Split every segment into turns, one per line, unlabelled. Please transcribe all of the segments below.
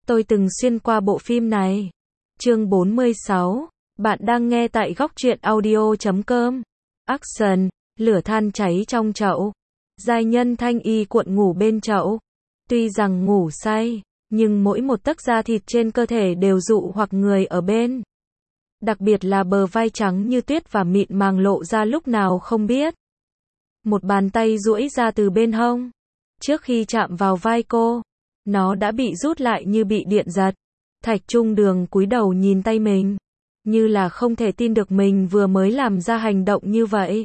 Tôi từng xuyên qua bộ phim này. Chương 46. Bạn đang nghe tại góc truyện audio.com. Action. Lửa than cháy trong chậu. Giai nhân thanh y cuộn ngủ bên chậu. Tuy rằng ngủ say, nhưng mỗi một tấc da thịt trên cơ thể đều dụ hoặc người ở bên. Đặc biệt là bờ vai trắng như tuyết và mịn màng lộ ra lúc nào không biết. Một bàn tay duỗi ra từ bên hông. Trước khi chạm vào vai cô, nó đã bị rút lại như bị điện giật. Thạch Trung Đường cúi đầu nhìn tay mình, như là không thể tin được mình vừa mới làm ra hành động như vậy.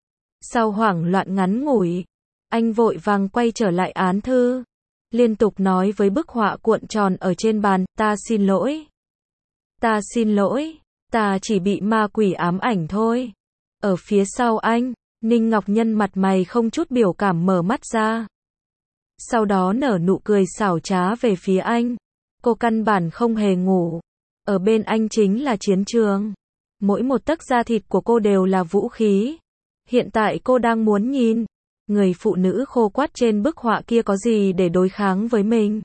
Sau hoảng loạn ngắn ngủi, anh vội vàng quay trở lại án thư, liên tục nói với bức họa cuộn tròn ở trên bàn, ta xin lỗi. Ta xin lỗi, ta chỉ bị ma quỷ ám ảnh thôi. Ở phía sau anh, Ninh Ngọc Nhân mặt mày không chút biểu cảm mở mắt ra. Sau đó nở nụ cười xảo trá về phía anh. Cô căn bản không hề ngủ. Ở bên anh chính là chiến trường. Mỗi một tấc da thịt của cô đều là vũ khí. Hiện tại cô đang muốn nhìn người phụ nữ khô quắt trên bức họa kia có gì để đối kháng với mình.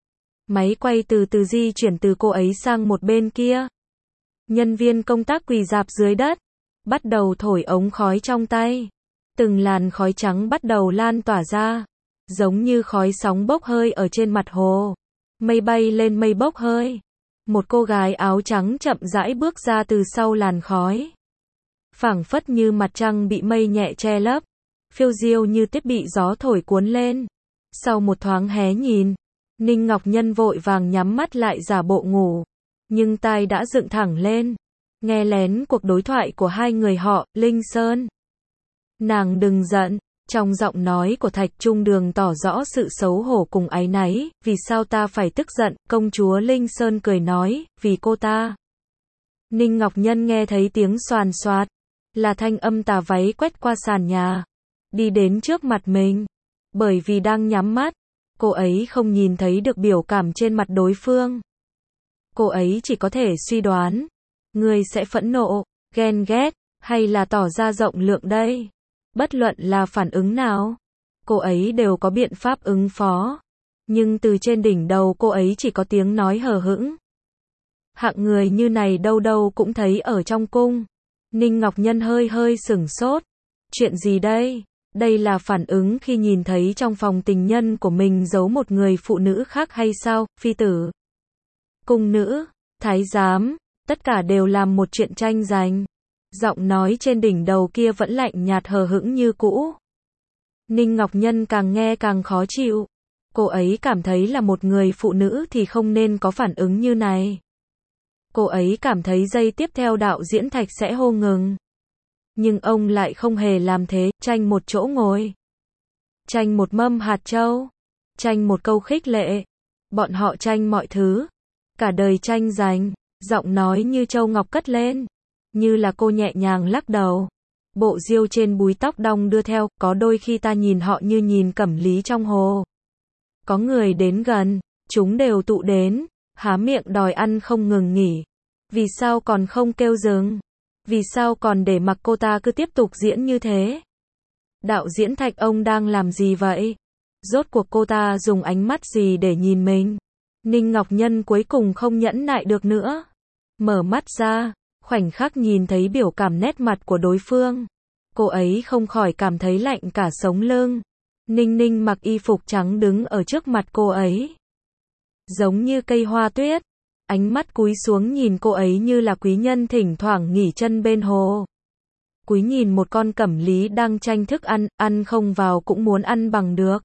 Máy quay từ từ di chuyển từ cô ấy sang một bên kia. Nhân viên công tác quỳ rạp dưới đất, bắt đầu thổi ống khói trong tay. Từng làn khói trắng bắt đầu lan tỏa ra, giống như khói sóng bốc hơi ở trên mặt hồ. Mây bay lên mây bốc hơi. Một cô gái áo trắng chậm rãi bước ra từ sau làn khói. Phảng phất như mặt trăng bị mây nhẹ che lấp, phiêu diêu như tuyết bị gió thổi cuốn lên. Sau một thoáng hé nhìn, Ninh Ngọc Nhân vội vàng nhắm mắt lại giả bộ ngủ, nhưng tai đã dựng thẳng lên, nghe lén cuộc đối thoại của hai người họ, Linh Sơn. Nàng đừng giận. Trong giọng nói của Thạch Trung Đường tỏ rõ sự xấu hổ cùng áy náy, vì sao ta phải tức giận, công chúa Linh Sơn cười nói, vì cô ta. Ninh Ngọc Nhân nghe thấy tiếng xoàn xoạt, là thanh âm tà váy quét qua sàn nhà, đi đến trước mặt mình. Bởi vì đang nhắm mắt, cô ấy không nhìn thấy được biểu cảm trên mặt đối phương. Cô ấy chỉ có thể suy đoán, người sẽ phẫn nộ, ghen ghét, hay là tỏ ra rộng lượng đây. Bất luận là phản ứng nào, cô ấy đều có biện pháp ứng phó. Nhưng từ trên đỉnh đầu cô ấy chỉ có tiếng nói hờ hững. Hạng người như này đâu đâu cũng thấy ở trong cung. Ninh Ngọc Nhân hơi hơi sửng sốt. Chuyện gì đây? Đây là phản ứng khi nhìn thấy trong phòng tình nhân của mình giấu một người phụ nữ khác hay sao? Phi tử, cung nữ, thái giám, tất cả đều làm một chuyện tranh giành. Giọng nói trên đỉnh đầu kia vẫn lạnh nhạt hờ hững như cũ. Ninh Ngọc Nhân càng nghe càng khó chịu. Cô ấy cảm thấy là một người phụ nữ thì không nên có phản ứng như này. Cô ấy cảm thấy giây tiếp theo đạo diễn Thạch sẽ hô ngừng. Nhưng ông lại không hề làm thế, tranh một chỗ ngồi. Tranh một mâm hạt châu. Tranh một câu khích lệ. Bọn họ tranh mọi thứ. Cả đời tranh giành. Giọng nói như châu ngọc cất lên. Như là cô nhẹ nhàng lắc đầu. Bộ diêu trên búi tóc đong đưa theo, có đôi khi ta nhìn họ như nhìn cẩm lý trong hồ. Có người đến gần, chúng đều tụ đến, há miệng đòi ăn không ngừng nghỉ. Vì sao còn không kêu dừng? Vì sao còn để mặc cô ta cứ tiếp tục diễn như thế? Đạo diễn Thạch, ông đang làm gì vậy? Rốt cuộc cô ta dùng ánh mắt gì để nhìn mình? Ninh Ngọc Nhân cuối cùng không nhẫn nại được nữa. Mở mắt ra. Khoảnh khắc nhìn thấy biểu cảm nét mặt của đối phương, cô ấy không khỏi cảm thấy lạnh cả sống lưng. Ninh Ninh mặc y phục trắng đứng ở trước mặt cô ấy, giống như cây hoa tuyết, ánh mắt cúi xuống nhìn cô ấy như là quý nhân thỉnh thoảng nghỉ chân bên hồ. Cúi nhìn một con cẩm lý đang tranh thức ăn, ăn không vào cũng muốn ăn bằng được.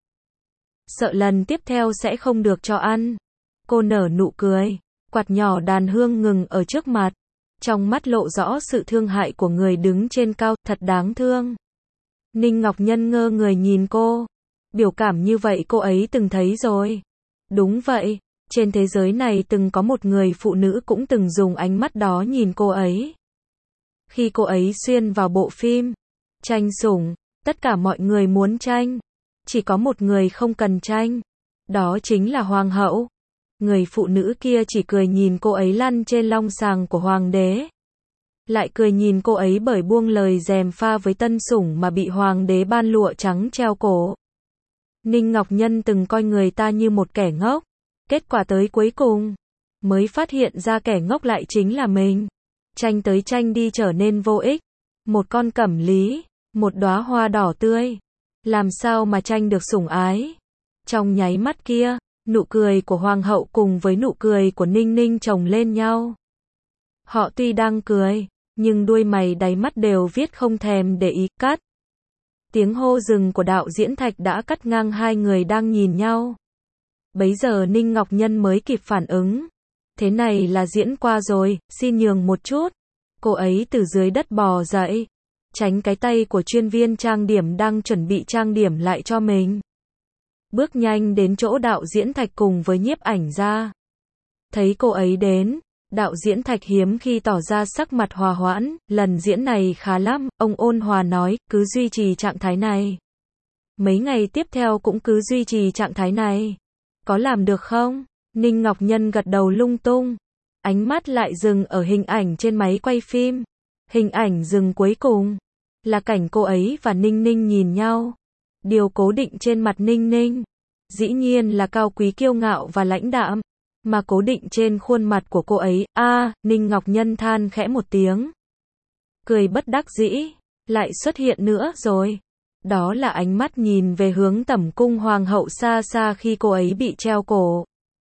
Sợ lần tiếp theo sẽ không được cho ăn. Cô nở nụ cười, quạt nhỏ đàn hương ngừng ở trước mặt. Trong mắt lộ rõ sự thương hại của người đứng trên cao, thật đáng thương. Ninh Ngọc Nhân ngơ người nhìn cô. Biểu cảm như vậy cô ấy từng thấy rồi. Đúng vậy, trên thế giới này từng có một người phụ nữ cũng từng dùng ánh mắt đó nhìn cô ấy. Khi cô ấy xuyên vào bộ phim tranh sủng, tất cả mọi người muốn tranh. Chỉ có một người không cần tranh. Đó chính là hoàng hậu. Người phụ nữ kia chỉ cười nhìn cô ấy lăn trên long sàng của hoàng đế. Lại cười nhìn cô ấy bởi buông lời gièm pha với tân sủng mà bị hoàng đế ban lụa trắng treo cổ. Ninh Ngọc Nhân từng coi người ta như một kẻ ngốc. Kết quả tới cuối cùng, mới phát hiện ra kẻ ngốc lại chính là mình. Tranh tới tranh đi trở nên vô ích. Một con cẩm lý, một đóa hoa đỏ tươi. Làm sao mà tranh được sủng ái? Trong nháy mắt kia, nụ cười của hoàng hậu cùng với nụ cười của Ninh Ninh chồng lên nhau. Họ tuy đang cười, nhưng đuôi mày đáy mắt đều viết không thèm để ý. Cắt. Tiếng hô dừng của đạo diễn Thạch đã cắt ngang hai người đang nhìn nhau. Bấy giờ Ninh Ngọc Nhân mới kịp phản ứng. Thế này là diễn qua rồi, xin nhường một chút. Cô ấy từ dưới đất bò dậy, tránh cái tay của chuyên viên trang điểm đang chuẩn bị trang điểm lại cho mình. Bước nhanh đến chỗ đạo diễn Thạch cùng với nhiếp ảnh gia. Thấy cô ấy đến, đạo diễn Thạch hiếm khi tỏ ra sắc mặt hòa hoãn, lần diễn này khá lắm, ông ôn hòa nói, cứ duy trì trạng thái này. Mấy ngày tiếp theo cũng cứ duy trì trạng thái này. Có làm được không? Ninh Ngọc Nhân gật đầu lung tung. Ánh mắt lại dừng ở hình ảnh trên máy quay phim. Hình ảnh dừng cuối cùng là cảnh cô ấy và Ninh Ninh nhìn nhau. Điều cố định trên mặt Ninh Ninh dĩ nhiên là cao quý kiêu ngạo và lãnh đạm, mà cố định trên khuôn mặt của cô ấy, Ninh Ngọc Nhân than khẽ một tiếng. Cười bất đắc dĩ, lại xuất hiện nữa rồi. Đó là ánh mắt nhìn về hướng tẩm cung hoàng hậu xa xa khi cô ấy bị treo cổ.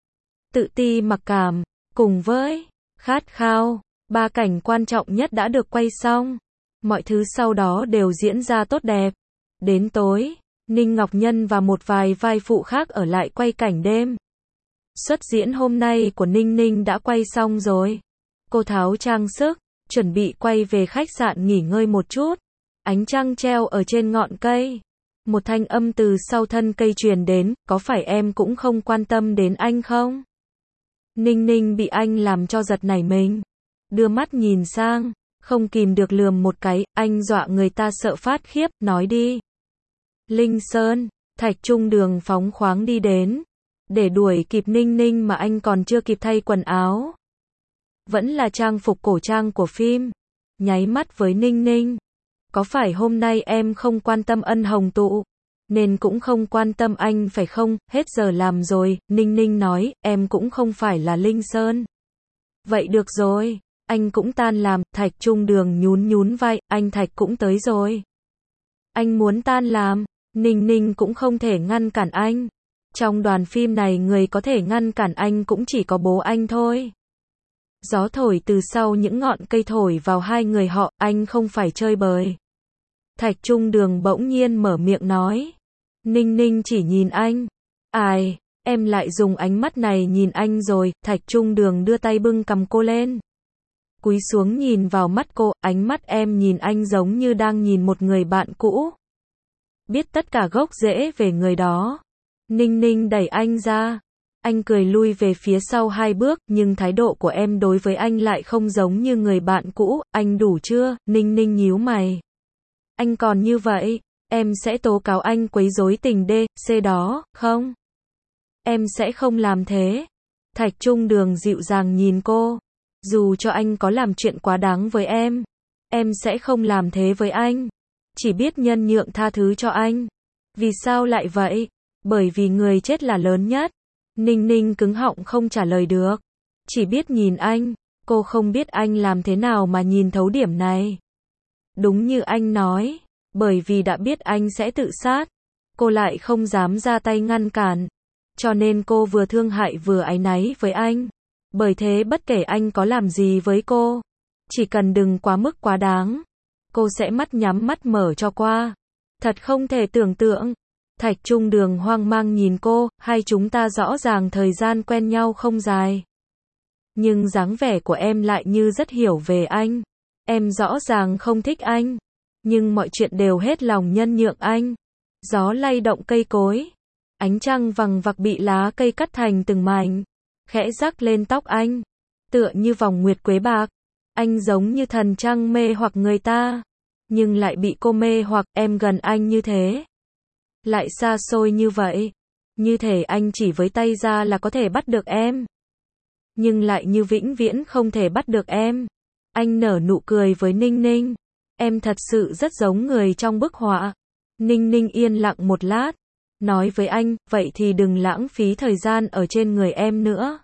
Tự ti mặc cảm, cùng với khát khao, ba cảnh quan trọng nhất đã được quay xong. Mọi thứ sau đó đều diễn ra tốt đẹp. Đến tối, Ninh Ngọc Nhân và một vài vai phụ khác ở lại quay cảnh đêm. Xuất diễn hôm nay của Ninh Ninh đã quay xong rồi. Cô tháo trang sức, chuẩn bị quay về khách sạn nghỉ ngơi một chút. Ánh trăng treo ở trên ngọn cây. Một thanh âm từ sau thân cây truyền đến, có phải em cũng không quan tâm đến anh không? Ninh Ninh bị anh làm cho giật nảy mình. Đưa mắt nhìn sang, không kìm được lườm một cái, anh dọa người ta sợ phát khiếp, nói đi. Linh Sơn, Thạch Trung Đường phóng khoáng đi đến. Để đuổi kịp Ninh Ninh mà anh còn chưa kịp thay quần áo. Vẫn là trang phục cổ trang của phim. Nháy mắt với Ninh Ninh. Có phải hôm nay em không quan tâm ân hồng tụ, nên cũng không quan tâm anh phải không? Hết giờ làm rồi, Ninh Ninh nói, em cũng không phải là Linh Sơn. Vậy được rồi, anh cũng tan làm. Thạch Trung Đường nhún nhún vai, anh Thạch cũng tới rồi. Anh muốn tan làm, Ninh Ninh cũng không thể ngăn cản anh. Trong đoàn phim này người có thể ngăn cản anh cũng chỉ có bố anh thôi. Gió thổi từ sau những ngọn cây thổi vào hai người họ, anh không phải chơi bời. Thạch Trung Đường bỗng nhiên mở miệng nói. Ninh Ninh chỉ nhìn anh. Ai, em lại dùng ánh mắt này nhìn anh rồi. Thạch Trung Đường đưa tay bưng cầm cô lên. Cúi xuống nhìn vào mắt cô, ánh mắt em nhìn anh giống như đang nhìn một người bạn cũ. Biết tất cả gốc rễ về người đó. Ninh Ninh đẩy anh ra. Anh cười lui về phía sau hai bước, nhưng thái độ của em đối với anh lại không giống như người bạn cũ. Anh đủ chưa? Ninh Ninh nhíu mày. Anh còn như vậy, em sẽ tố cáo anh quấy rối tình D.C. đó, không? Em sẽ không làm thế. Thạch Trung Đường dịu dàng nhìn cô. Dù cho anh có làm chuyện quá đáng với em sẽ không làm thế với anh. Chỉ biết nhân nhượng tha thứ cho anh. Vì sao lại vậy? Bởi vì người chết là lớn nhất. Ninh Ninh cứng họng không trả lời được. Chỉ biết nhìn anh. Cô không biết anh làm thế nào mà nhìn thấu điểm này. Đúng như anh nói. Bởi vì đã biết anh sẽ tự sát. Cô lại không dám ra tay ngăn cản. Cho nên cô vừa thương hại vừa áy náy với anh. Bởi thế bất kể anh có làm gì với cô, chỉ cần đừng quá mức quá đáng, cô sẽ mắt nhắm mắt mở cho qua. Thật không thể tưởng tượng. Thạch Trung Đường hoang mang nhìn cô, hai chúng ta rõ ràng thời gian quen nhau không dài. Nhưng dáng vẻ của em lại như rất hiểu về anh. Em rõ ràng không thích anh. Nhưng mọi chuyện đều hết lòng nhân nhượng anh. Gió lay động cây cối. Ánh trăng vằng vặc bị lá cây cắt thành từng mảnh. Khẽ rắc lên tóc anh. Tựa như vòng nguyệt quế bạc. Anh giống như thần trăng mê hoặc người ta. Nhưng lại bị cô mê hoặc em gần anh như thế. Lại xa xôi như vậy. Như thể anh chỉ với tay ra là có thể bắt được em. Nhưng lại như vĩnh viễn không thể bắt được em. Anh nở nụ cười với Ninh Ninh. Em thật sự rất giống người trong bức họa. Ninh Ninh yên lặng một lát. nói với anh, vậy thì đừng lãng phí thời gian ở trên người em nữa.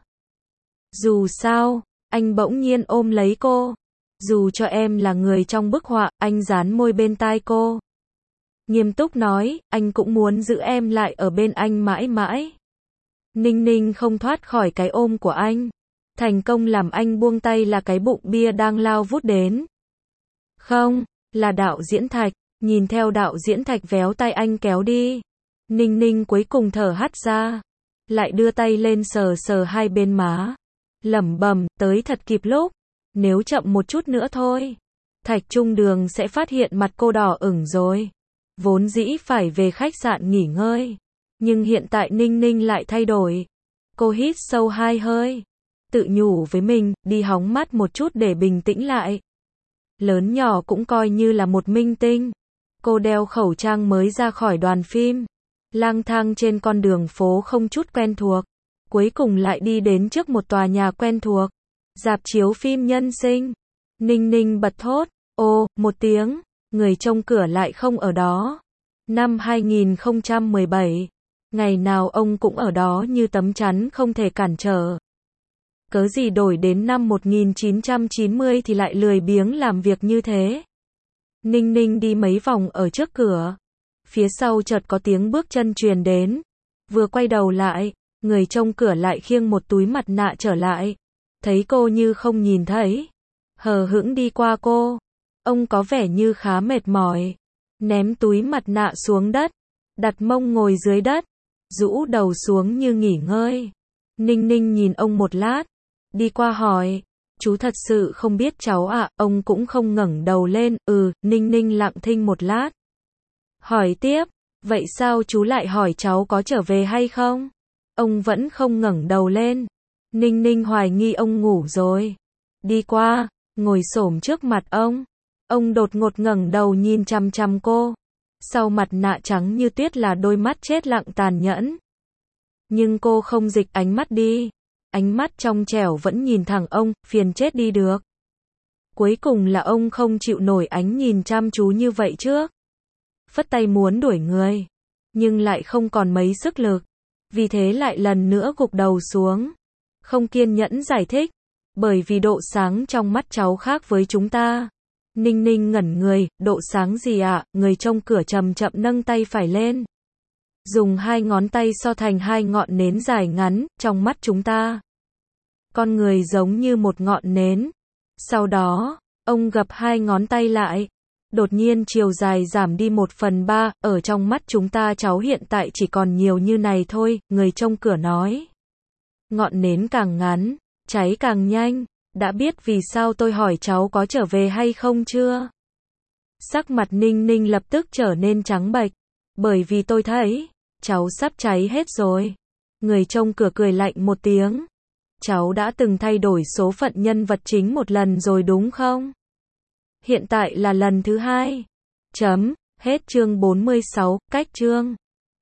Dù sao, anh bỗng nhiên ôm lấy cô. Dù cho em là người trong bức họa, anh dán môi bên tai cô. Nghiêm túc nói, anh cũng muốn giữ em lại ở bên anh mãi mãi. Ninh Ninh không thoát khỏi cái ôm của anh. Thành công làm anh buông tay là cái bụng bia đang lao vút đến. Không, là đạo diễn Thạch. Nhìn theo đạo diễn Thạch véo tay anh kéo đi. Ninh Ninh cuối cùng thở hắt ra. Lại đưa tay lên sờ sờ hai bên má. Lẩm bẩm, tới thật kịp lúc. Nếu chậm một chút nữa thôi, Thạch Trung Đường sẽ phát hiện mặt cô đỏ ửng rồi. Vốn dĩ phải về khách sạn nghỉ ngơi. Nhưng hiện tại Ninh Ninh lại thay đổi. Cô hít sâu 2 hơi. Tự nhủ với mình, đi hóng mát một chút để bình tĩnh lại. Lớn nhỏ cũng coi như là một minh tinh. Cô đeo khẩu trang mới ra khỏi đoàn phim. Lang thang trên con đường phố không chút quen thuộc. Cuối cùng lại đi đến trước một tòa nhà quen thuộc. Rạp chiếu phim Nhân Sinh. Ninh Ninh bật thốt. Ô, một tiếng. Người trông cửa lại không ở đó. Năm 2017. Ngày nào ông cũng ở đó như tấm chắn không thể cản trở. Cớ gì đổi đến năm 1990 thì lại lười biếng làm việc như thế. Ninh Ninh đi mấy vòng ở trước cửa. Phía sau chợt có tiếng bước chân truyền đến. Vừa quay đầu lại, người trông cửa lại khiêng một túi mặt nạ trở lại. Thấy cô như không nhìn thấy. Hờ hững đi qua cô. Ông có vẻ như khá mệt mỏi. Ném túi mặt nạ xuống đất. Đặt mông ngồi dưới đất. Rũ đầu xuống như nghỉ ngơi. Ninh Ninh nhìn ông một lát. Đi qua hỏi. Chú thật sự không biết cháu ạ. Ông cũng không ngẩng đầu lên. Ninh Ninh lặng thinh một lát. Hỏi tiếp. Vậy sao chú lại hỏi cháu có trở về hay không? Ông vẫn không ngẩng đầu lên. Ninh Ninh hoài nghi ông ngủ rồi. Đi qua, ngồi xổm trước mặt ông. Ông đột ngột ngẩng đầu nhìn chằm chằm cô. Sau mặt nạ trắng như tuyết là đôi mắt chết lặng tàn nhẫn. Nhưng cô không dịch ánh mắt đi. Ánh mắt trong trẻo vẫn nhìn thẳng ông, phiền chết đi được. Cuối cùng là ông không chịu nổi ánh nhìn chăm chú như vậy trước. Phất tay muốn đuổi người. Nhưng lại không còn mấy sức lực. Vì thế lại lần nữa gục đầu xuống. Không kiên nhẫn giải thích. Bởi vì độ sáng trong mắt cháu khác với chúng ta. Ninh Ninh ngẩn người, độ sáng gì ạ? Người trông cửa chậm chậm nâng tay phải lên. Dùng 2 ngón tay so thành 2 ngọn nến dài ngắn, trong mắt chúng ta. Con người giống như một ngọn nến. Sau đó, ông gập 2 ngón tay lại. Đột nhiên chiều dài giảm đi 1/3, ở trong mắt chúng ta cháu hiện tại chỉ còn nhiều như này thôi, người trông cửa nói. Ngọn nến càng ngắn, cháy càng nhanh, đã biết vì sao tôi hỏi cháu có trở về hay không chưa? Sắc mặt Ninh Ninh lập tức trở nên trắng bệch, bởi vì tôi thấy, cháu sắp cháy hết rồi. Người trông cửa cười lạnh một tiếng. Cháu đã từng thay đổi số phận nhân vật chính một lần rồi đúng không? Hiện tại là lần thứ 2. Hết chương 46, cách chương.